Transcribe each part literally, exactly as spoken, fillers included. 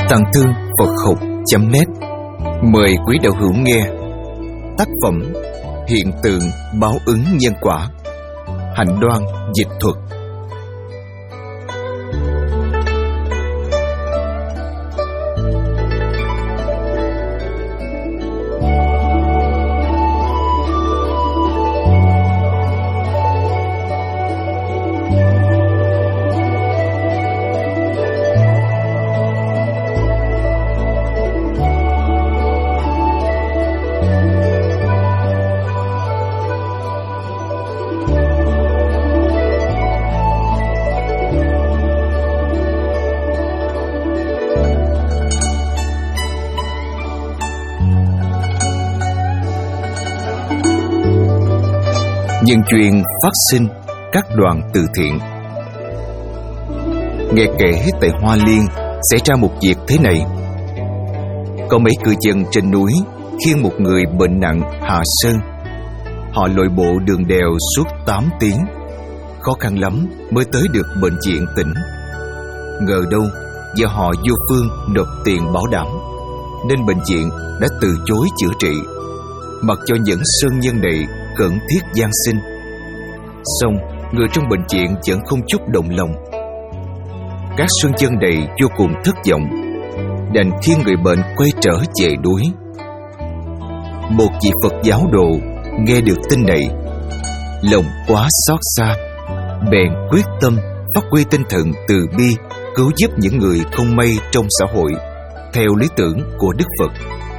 Tàng Thư Phật Học chấm net mời quý đạo hữu nghe tác phẩm Hiện tượng báo ứng nhân quả, Hạnh Đoan dịch thuật. Nhân duyên phát sinh các đoàn từ thiện. Nghe kể tại Hoa Liên xảy ra một việc thế này. Có mấy cư dân trên núi khiêng một người bệnh nặng hạ sơn. Họ lội bộ đường đèo suốt tám tiếng, khó khăn lắm mới tới được bệnh viện tỉnh. Ngờ đâu do họ vô phương nộp tiền bảo đảm, nên bệnh viện đã từ chối chữa trị, mặc cho những sơn nhân này khẩn thiết van xin. Song người trong bệnh viện vẫn không chút động lòng. Các sơn dân này vô cùng thất vọng, đành khiêng người bệnh quay trở về núi. Một vị Phật giáo đồ nghe được tin này, lòng quá xót xa, bèn quyết tâm phát huy tinh thần từ bi cứu giúp những người không may trong xã hội theo lý tưởng của Đức Phật.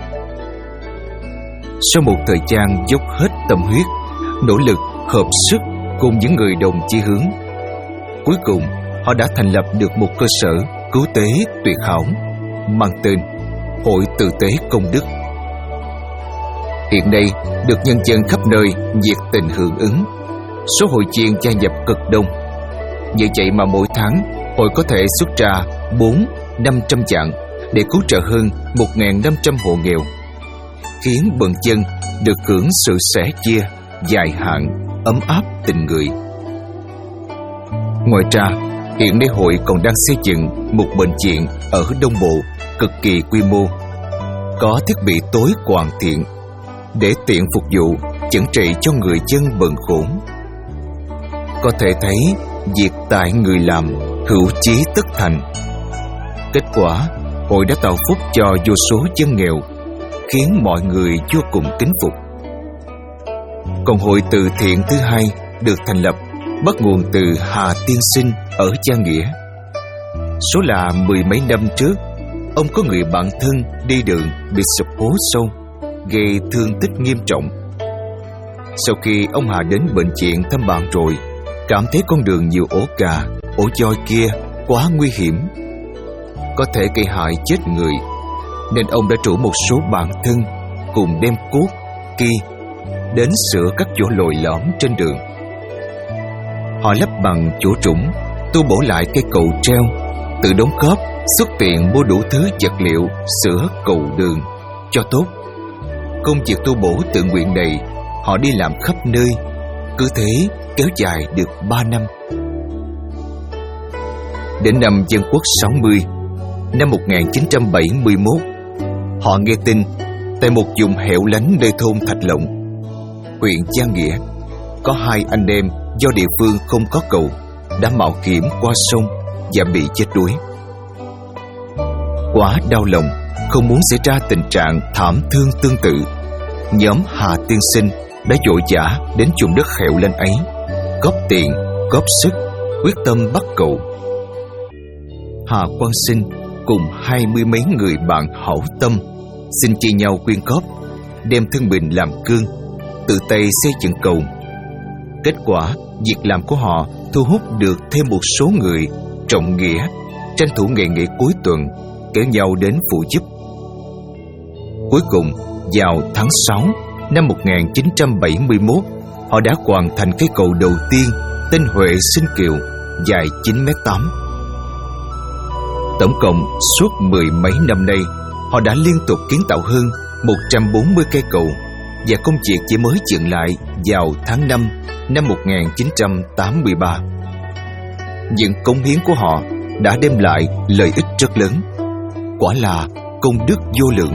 Sau một thời gian dốc hết tâm huyết, nỗ lực hợp sức cùng những người đồng chí hướng, cuối cùng họ đã thành lập được một cơ sở cứu tế tuyệt hảo mang tên Hội Từ Tế Công Đức. Hiện nay được nhân dân khắp nơi nhiệt tình hưởng ứng, số hội viên gia nhập cực đông. Như vậy mà mỗi tháng hội có thể xuất ra bốn năm trăm vạn để cứu trợ hơn một nghìn năm trăm hộ nghèo, khiến bần dân được hưởng sự sẻ chia dài hạn, ấm áp tình người. Ngoài ra, hiện nay hội còn đang xây dựng một bệnh viện ở Đông Bộ cực kỳ quy mô, có thiết bị tối hoàn thiện để tiện phục vụ chẩn trị cho người dân bần khổ. Có thể thấy việc tại người làm, hữu chí tất thành. Kết quả, hội đã tạo phúc cho vô số dân nghèo, khiến mọi người vô cùng kính phục. Còn hội từ thiện thứ hai được thành lập bắt nguồn từ Hà Tiên Sinh ở Gia Nghĩa. Số là mười mấy năm trước, ông có người bạn thân đi đường bị sụp hố sâu, gây thương tích nghiêm trọng. Sau khi ông Hà đến bệnh viện thăm bạn rồi, cảm thấy con đường nhiều ổ gà, ổ voi kia quá nguy hiểm, có thể gây hại chết người, nên ông đã rủ một số bạn thân cùng đem cuốc, ki đến sửa các chỗ lồi lõm trên đường. Họ lấp bằng chỗ trũng, tu bổ lại cây cầu treo, tự đóng góp xuất tiền mua đủ thứ vật liệu sửa cầu đường cho tốt. Công việc tu bổ tự nguyện này họ đi làm khắp nơi, cứ thế kéo dài được ba năm. Đến năm Dân Quốc sáu mươi, năm một nghìn chín trăm bảy mươi mốt, họ nghe tin tại một vùng hẻo lánh nơi thôn Thạch Lộng, huyện Gia Nghĩa, có hai anh em do địa phương không có cầu đã mạo hiểm qua sông và bị chết đuối. Quá đau lòng, không muốn xảy ra tình trạng thảm thương tương tự, nhóm Hà Tiên Sinh đã vội vã đến vùng đất hẻo lánh ấy, góp tiền, góp sức, quyết tâm bắt cầu. Hà Quang Sinh cùng hai mươi mấy người bạn hảo tâm xin chia nhau quyên góp, đem thân mình làm cương, tự tay xây dựng cầu. Kết quả, việc làm của họ thu hút được thêm một số người trọng nghĩa, tranh thủ ngày nghỉ cuối tuần, kéo nhau đến phụ giúp. Cuối cùng, vào tháng sáu năm một nghìn chín trăm bảy mươi mốt, họ đã hoàn thành cây cầu đầu tiên tên Huệ Sinh Kiều, dài chín mét tám. Tổng cộng suốt mười mấy năm nay, họ đã liên tục kiến tạo hơn một trăm bốn mươi cây cầu, và công việc chỉ mới dừng lại vào tháng năm năm một nghìn chín trăm tám mươi ba. Những cống hiến của họ đã đem lại lợi ích rất lớn. quả là công đức vô lượng.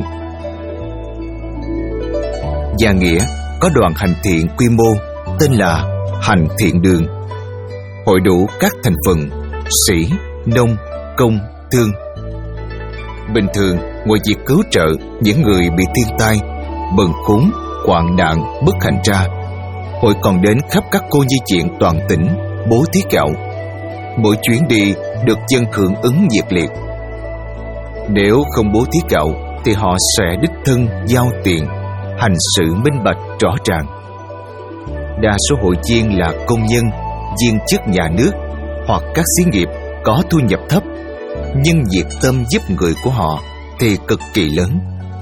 Gia Nghĩa có đoàn hành thiện quy mô tên là Hành Thiện Đường, hội đủ các thành phần sĩ, nông, công, thương. Bình thường, ngoài việc cứu trợ những người bị thiên tai, bần khốn, hoạn nạn, bất hạnh ra, hội còn đến khắp các cô nhi viện toàn tỉnh bố thí gạo. Mỗi chuyến đi được dân hưởng ứng nhiệt liệt. Nếu không bố thí gạo thì họ sẽ đích thân giao tiền, hành sự minh bạch rõ ràng. Đa số hội viên là công nhân, viên chức nhà nước hoặc các xí nghiệp có thu nhập thấp, nhưng nhiệt tâm giúp người của họ thì cực kỳ lớn.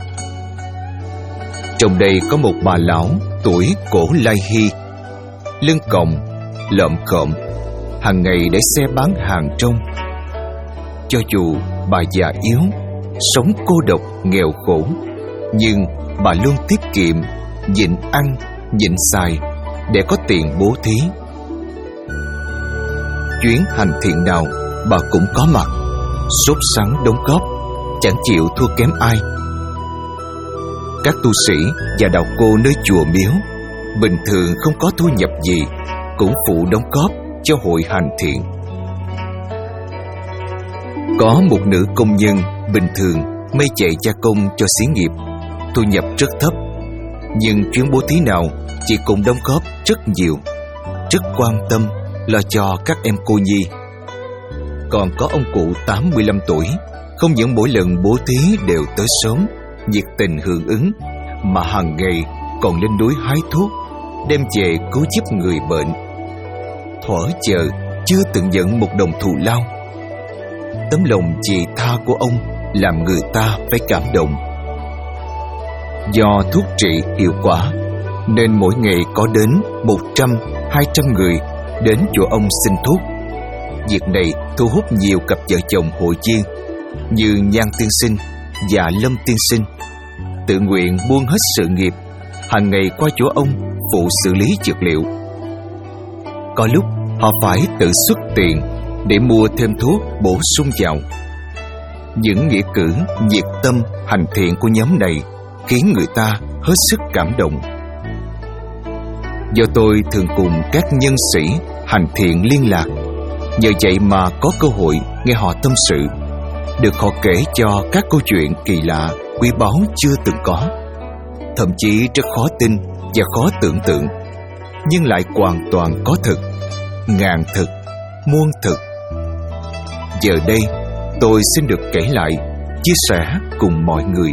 Trong đây có một bà lão tuổi cổ lai hy, lưng còng, lợm khợm, hàng ngày để xe bán hàng trong. Cho dù bà già yếu, sống cô độc nghèo khổ, nhưng bà luôn tiết kiệm, nhịn ăn, nhịn xài để có tiền bố thí. Chuyến hành thiện nào bà cũng có mặt, sốt sắng đóng góp, chẳng chịu thua kém ai. Các tu sĩ và đạo cô nơi chùa miếu bình thường không có thu nhập gì cũng phụ đóng góp cho hội hành thiện. Có một nữ công nhân bình thường may chạy gia công cho xí nghiệp, thu nhập rất thấp, nhưng chuyến bố thí nào chị cũng đóng góp rất nhiều, rất quan tâm lo cho các em cô nhi. Còn có ông cụ tám mươi lăm tuổi, không những mỗi lần bố thí đều tới sớm, nhiệt tình hưởng ứng, mà hàng ngày còn lên núi hái thuốc, đem về cứu giúp người bệnh. Thuở chờ chưa từng nhận một đồng thù lao. Tấm lòng vị tha của ông làm người ta phải cảm động. Do thuốc trị hiệu quả nên mỗi ngày có đến một trăm, hai trăm người đến chùa ông xin thuốc. Việc này thu hút nhiều cặp vợ chồng hội viên như Nhan tiên sinh và Lâm tiên sinh, tự nguyện buông hết sự nghiệp, hàng ngày qua chỗ ông phụ xử lý dược liệu. Có lúc họ phải tự xuất tiền để mua thêm thuốc bổ sung vào. Những nghĩa cử nhiệt tâm hành thiện của nhóm này khiến người ta hết sức cảm động. Do tôi thường cùng các nhân sĩ hành thiện liên lạc, nhờ vậy mà có cơ hội nghe họ tâm sự, được họ kể cho các câu chuyện kỳ lạ, quý báu chưa từng có, thậm chí rất khó tin và khó tưởng tượng, nhưng lại hoàn toàn có thực, ngàn thực, muôn thực. Giờ đây, tôi xin được kể lại, chia sẻ cùng mọi người.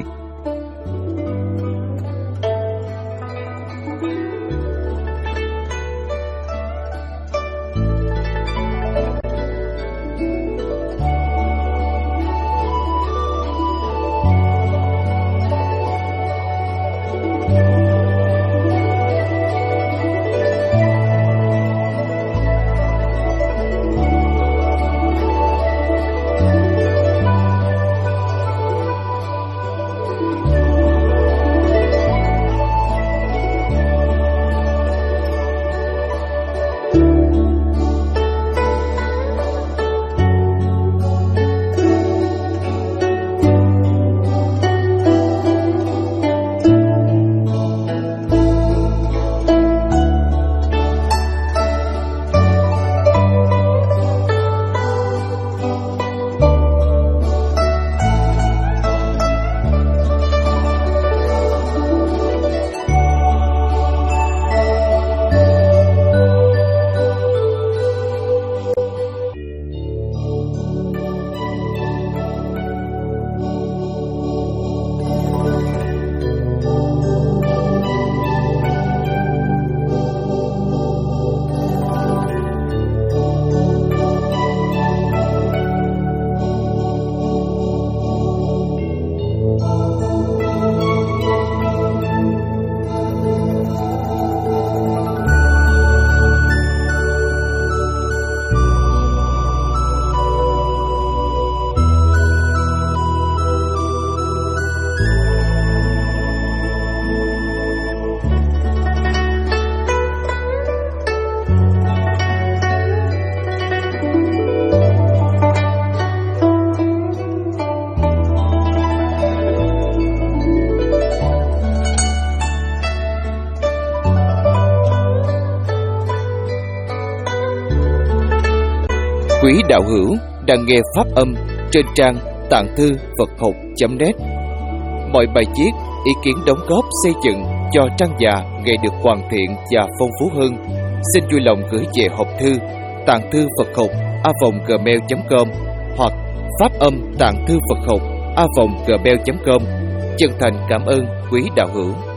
Quý đạo hữu đang nghe pháp âm trên trang tạng thư Phật học chấm net. Mọi bài viết, ý kiến đóng góp xây dựng cho trang già ngày được hoàn thiện và phong phú hơn, xin vui lòng gửi về hộp thư tạng thư Phật học a vòng gmail chấm com hoặc pháp âm tạng thư Phật học a vòng gmail chấm com. Chân thành cảm ơn quý đạo hữu.